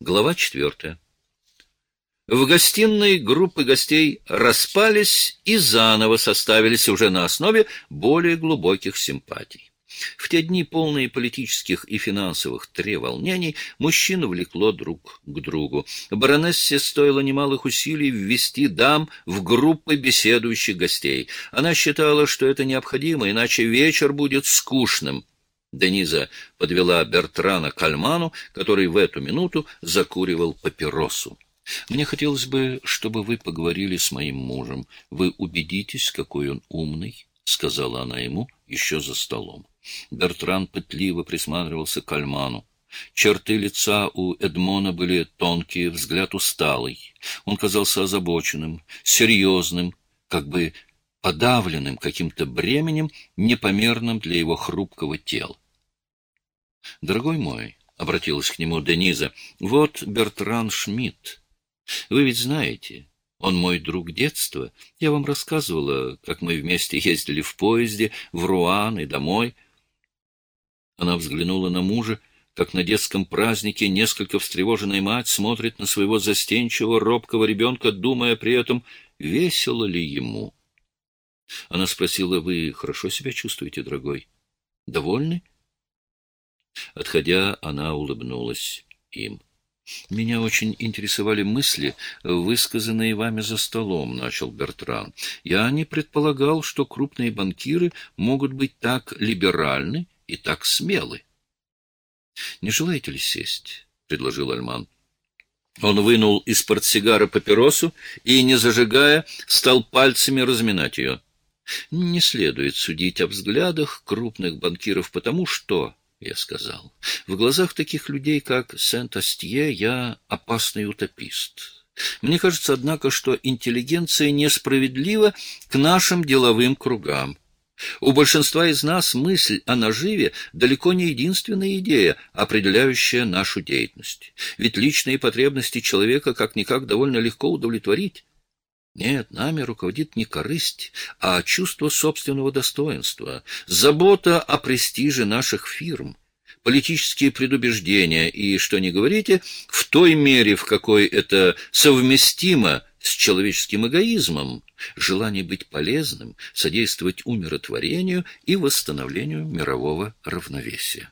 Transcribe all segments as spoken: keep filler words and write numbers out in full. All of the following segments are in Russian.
Глава четвертая. В гостиной группы гостей распались и заново составились уже на основе более глубоких симпатий. В те дни, полные политических и финансовых треволнений, мужчин влекло друг к другу. Баронессе стоило немалых усилий ввести дам в группы беседующих гостей. Она считала, что это необходимо, иначе вечер будет скучным. Дениза подвела Бертрана к Альману, который в эту минуту закуривал папиросу. «Мне хотелось бы, чтобы вы поговорили с моим мужем. Вы убедитесь, какой он умный», — сказала она ему еще за столом. Бертран пытливо присматривался к Альману. Черты лица у Эдмона были тонкие, взгляд усталый. Он казался озабоченным, серьезным, как бы подавленным каким-то бременем, непомерным для его хрупкого тела. «Дорогой мой», — обратилась к нему Дениза, — «вот Бертран Шмидт. Вы ведь знаете, он мой друг детства. Я вам рассказывала, как мы вместе ездили в поезде в Руан и домой». Она взглянула на мужа, как на детском празднике несколько встревоженная мать смотрит на своего застенчивого, робкого ребенка, думая при этом, весело ли ему. Она спросила: «Вы хорошо себя чувствуете, дорогой? Довольны?» Отходя, она улыбнулась им. «Меня очень интересовали мысли, высказанные вами за столом», — начал Бертран. «Я не предполагал, что крупные банкиры могут быть так либеральны и так смелы». «Не желаете ли сесть?» — предложил Альман. Он вынул из портсигара папиросу и, не зажигая, стал пальцами разминать ее. «Не следует судить о взглядах крупных банкиров, потому что...» Я сказал, в глазах таких людей, как Сент-Астье, я опасный утопист. Мне кажется, однако, что интеллигенция несправедлива к нашим деловым кругам. У большинства из нас мысль о наживе далеко не единственная идея, определяющая нашу деятельность. Ведь личные потребности человека как-никак довольно легко удовлетворить. Нет, нами руководит не корысть, а чувство собственного достоинства, забота о престиже наших фирм, политические предубеждения и, что ни говорите, в той мере, в какой это совместимо с человеческим эгоизмом, желание быть полезным, содействовать умиротворению и восстановлению мирового равновесия.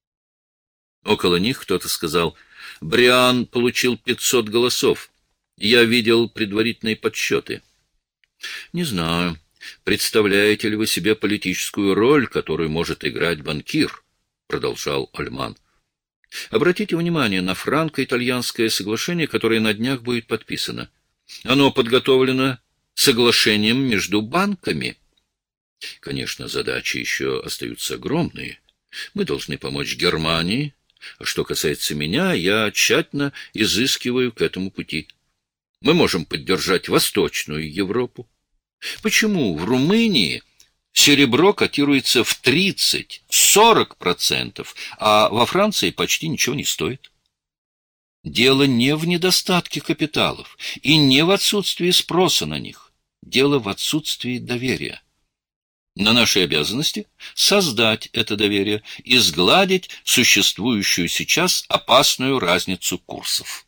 Около них кто-то сказал: «Бриан получил пятьсот голосов. Я видел предварительные подсчеты». «Не знаю, представляете ли вы себе политическую роль, которую может играть банкир?» — продолжал Альман. «Обратите внимание на франко-итальянское соглашение, которое на днях будет подписано. Оно подготовлено соглашением между банками. Конечно, задачи еще остаются огромные. Мы должны помочь Германии. А что касается меня, я тщательно изыскиваю к этому пути. Мы можем поддержать Восточную Европу. Почему в Румынии серебро котируется в тридцать-сорок процентов, а во Франции почти ничего не стоит? Дело не в недостатке капиталов и не в отсутствии спроса на них. Дело в отсутствии доверия. На нашей обязанности создать это доверие и сгладить существующую сейчас опасную разницу курсов.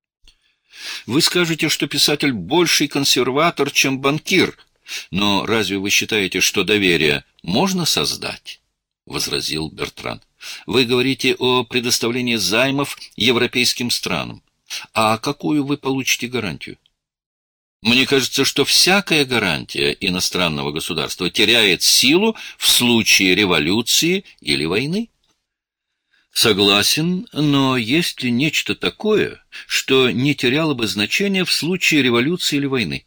Вы скажете, что писатель больший консерватор, чем банкир, но разве вы считаете, что доверие можно создать? — возразил Бертран. — Вы говорите о предоставлении займов европейским странам. А какую вы получите гарантию? Мне кажется, что всякая гарантия иностранного государства теряет силу в случае революции или войны. Согласен, но есть ли нечто такое, что не теряло бы значения в случае революции или войны?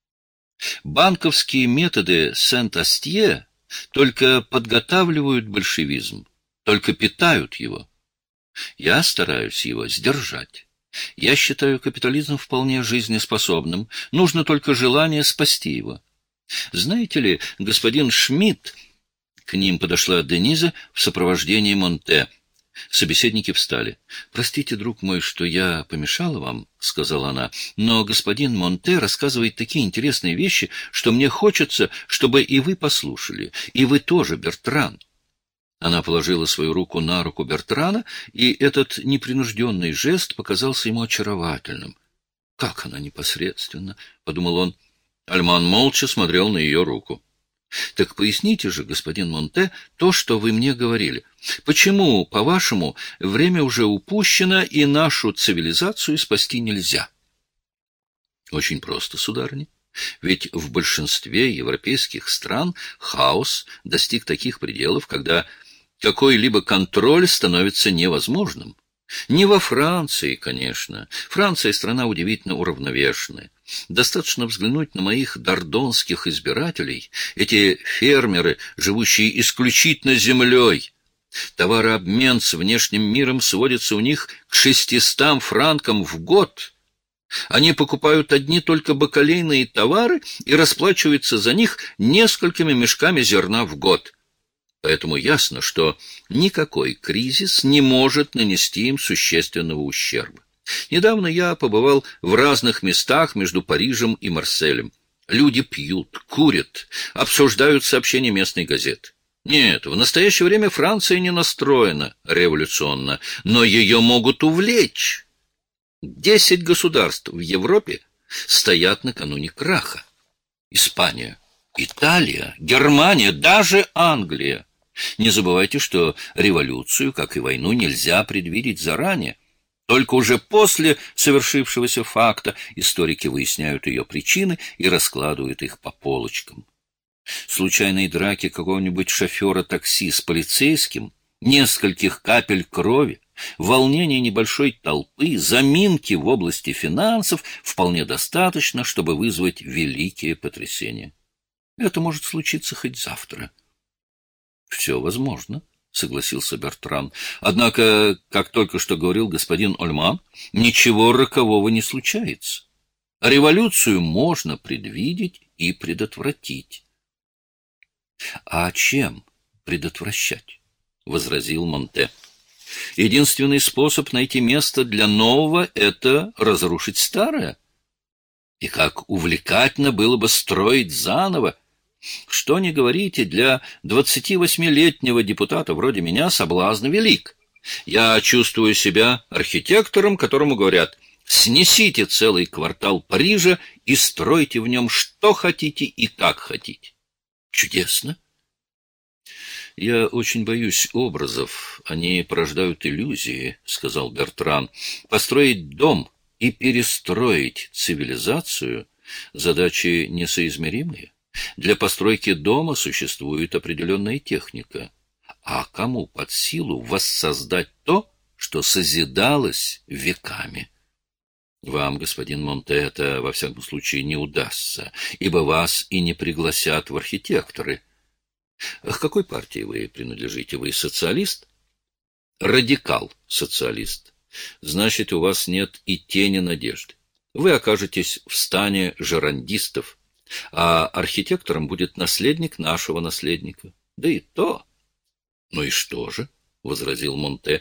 Банковские методы Сент-Астье только подготавливают большевизм, только питают его. Я стараюсь его сдержать. Я считаю капитализм вполне жизнеспособным, нужно только желание спасти его. Знаете ли, господин Шмидт, к ним подошла Дениза в сопровождении Монте. Собеседники встали. «Простите, друг мой, что я помешала вам», — сказала она, — «но господин Монте рассказывает такие интересные вещи, что мне хочется, чтобы и вы послушали, и вы тоже, Бертран». Она положила свою руку на руку Бертрана, и этот непринужденный жест показался ему очаровательным. «Как она непосредственно!» — подумал он. Альман молча смотрел на ее руку. «Так поясните же, господин Монте, то, что вы мне говорили. Почему, по-вашему, время уже упущено, и нашу цивилизацию спасти нельзя?» «Очень просто, сударыня. Ведь в большинстве европейских стран хаос достиг таких пределов, когда какой-либо контроль становится невозможным. Не во Франции, конечно. Франция — страна удивительно уравновешенная. Достаточно взглянуть на моих дордонских избирателей, эти фермеры, живущие исключительно землей. Товарообмен с внешним миром сводится у них к шестистам франкам в год. Они покупают одни только бакалейные товары и расплачиваются за них несколькими мешками зерна в год. Поэтому ясно, что никакой кризис не может нанести им существенного ущерба. Недавно я побывал в разных местах между Парижем и Марселем. Люди пьют, курят, обсуждают сообщения местной газеты. Нет, в настоящее время Франция не настроена революционно, но ее могут увлечь. Десять государств в Европе стоят накануне краха. Испания, Италия, Германия, даже Англия. Не забывайте, что революцию, как и войну, нельзя предвидеть заранее. Только уже после совершившегося факта историки выясняют ее причины и раскладывают их по полочкам. Случайные драки какого-нибудь шофера такси с полицейским, нескольких капель крови, волнение небольшой толпы, заминки в области финансов вполне достаточно, чтобы вызвать великие потрясения. Это может случиться хоть завтра. — Все возможно, — согласился Бертран. — Однако, как только что говорил господин Ольман, ничего рокового не случается. Революцию можно предвидеть и предотвратить. — А чем предотвращать? — возразил Монте. — Единственный способ найти место для нового — это разрушить старое. И как увлекательно было бы строить заново! Что ни говорите, для двадцативосьмилетнего депутата вроде меня соблазн велик. Я чувствую себя архитектором, которому говорят: снесите целый квартал Парижа и стройте в нем что хотите и как хотите. Чудесно. Я очень боюсь образов, они порождают иллюзии, — сказал Бертран. Построить дом и перестроить цивилизацию — задачи несоизмеримые. Для постройки дома существует определенная техника. А кому под силу воссоздать то, что созидалось веками? Вам, господин Монте, это, во всяком случае, не удастся, ибо вас и не пригласят в архитекторы. К какой партии вы принадлежите? Вы социалист? Радикал-социалист. Значит, у вас нет и тени надежды. Вы окажетесь в стане жерандистов, а архитектором будет наследник нашего наследника. Да и то. — Ну и что же? — возразил Монте.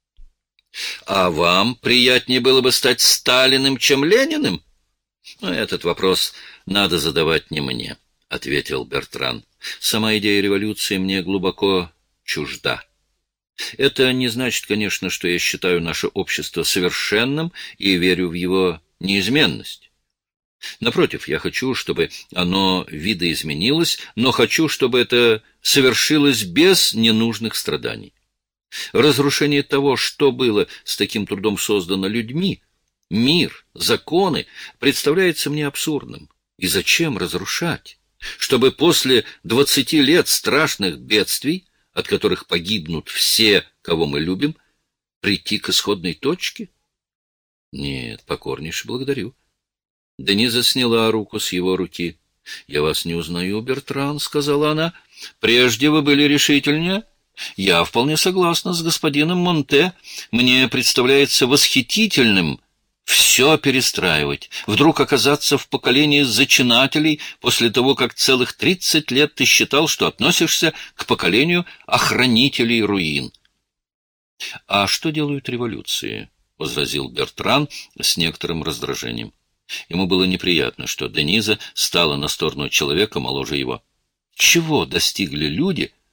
— А вам приятнее было бы стать Сталиным, чем Лениным? — Ну, этот вопрос надо задавать не мне, — ответил Бертран. — Сама идея революции мне глубоко чужда. Это не значит, конечно, что я считаю наше общество совершенным и верю в его неизменность. Напротив, я хочу, чтобы оно видоизменилось, но хочу, чтобы это совершилось без ненужных страданий. Разрушение того, что было с таким трудом создано людьми, мир, законы, представляется мне абсурдным. И зачем разрушать? Чтобы после двадцати лет страшных бедствий, от которых погибнут все, кого мы любим, прийти к исходной точке? Нет, покорнейше благодарю. Дениза сняла руку с его руки. — Я вас не узнаю, Бертран, — сказала она. — Прежде вы были решительнее. Я вполне согласна с господином Монте. Мне представляется восхитительным все перестраивать, вдруг оказаться в поколении зачинателей после того, как целых тридцать лет ты считал, что относишься к поколению охранителей руин. — А что делают революции? — возразил Бертран с некоторым раздражением. Ему было неприятно, что Дениза стала на сторону человека моложе его. Чего достигли люди,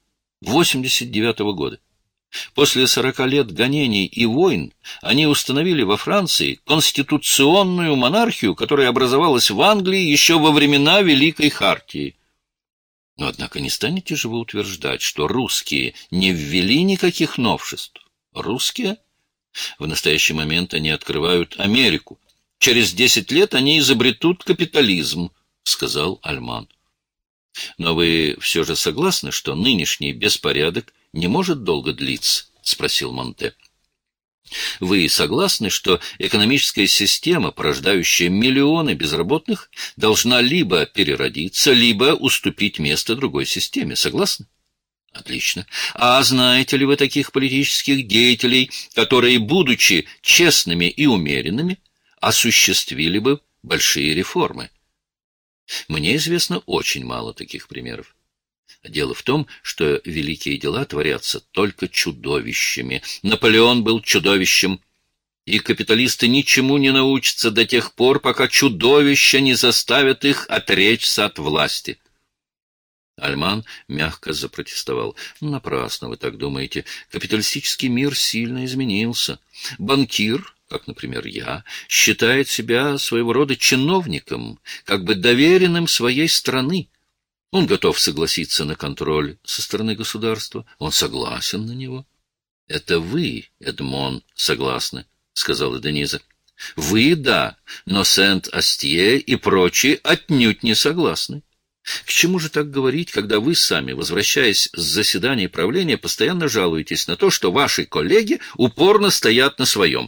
восемьдесят девятого года. После сорока лет гонений и войн они установили во Франции конституционную монархию, которая образовалась в Англии еще во времена Великой Хартии. Но, однако, не станете же вы утверждать, что русские не ввели никаких новшеств? Русские? В настоящий момент они открывают Америку. Через десять лет они изобретут капитализм, — сказал Альман. Но вы все же согласны, что нынешний беспорядок не может долго длиться? — спросил Монте. Вы согласны, что экономическая система, порождающая миллионы безработных, должна либо переродиться, либо уступить место другой системе? Согласны? Отлично. А знаете ли вы таких политических деятелей, которые, будучи честными и умеренными, осуществили бы большие реформы? Мне известно очень мало таких примеров. Дело в том, что великие дела творятся только чудовищами. Наполеон был чудовищем, и капиталисты ничему не научатся до тех пор, пока чудовища не заставят их отречься от власти. Альман мягко запротестовал. Напрасно вы так думаете. Капиталистический мир сильно изменился. Банкир, как, например, я, считает себя своего рода чиновником, как бы доверенным своей страны. Он готов согласиться на контроль со стороны государства. Он согласен на него. — Это вы, Эдмон, согласны, — сказала Дениза. — Вы, да, но Сент-Астье и прочие отнюдь не согласны. К чему же так говорить, когда вы сами, возвращаясь с заседаний правления, постоянно жалуетесь на то, что ваши коллеги упорно стоят на своем?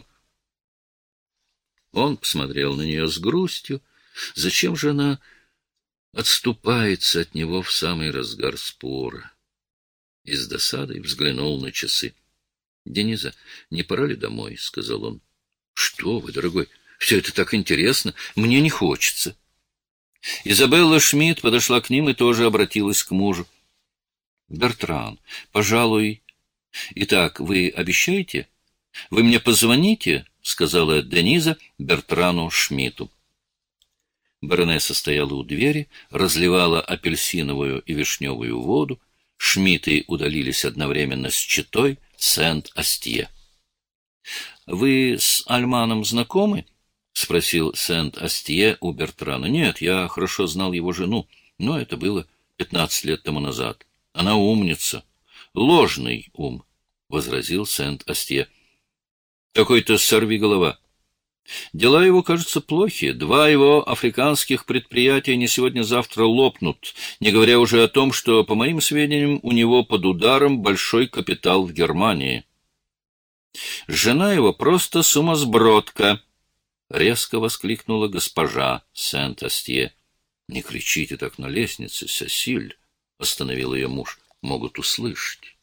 Он посмотрел на нее с грустью. Зачем же она отступается от него в самый разгар спора? И с досадой взглянул на часы. — Дениза, не пора ли домой? — сказал он. — Что вы, дорогой, все это так интересно. Мне не хочется. Изабелла Шмидт подошла к ним и тоже обратилась к мужу. — Бертран, пожалуй... Итак, вы обещаете? Вы мне позвоните? — сказала Дениза Бертрану Шмидту. Баронесса стояла у двери, разливала апельсиновую и вишневую воду. Шмидты удалились одновременно с четой Сент-Астье. — Вы с Альманом знакомы? — спросил Сент-Астье у Бертрана. — Нет, я хорошо знал его жену, но это было пятнадцать лет тому назад. Она умница. — Ложный ум, — возразил Сент-Астье. — Какой-то сорвиголова. Дела его, кажется, плохи. Два его африканских предприятия не сегодня-завтра лопнут, не говоря уже о том, что, по моим сведениям, у него под ударом большой капитал в Германии. Жена его просто сумасбродка, — резко воскликнула госпожа Сент-Астье. — Не кричите так на лестнице, Сесиль, — остановил ее муж. — Могут услышать.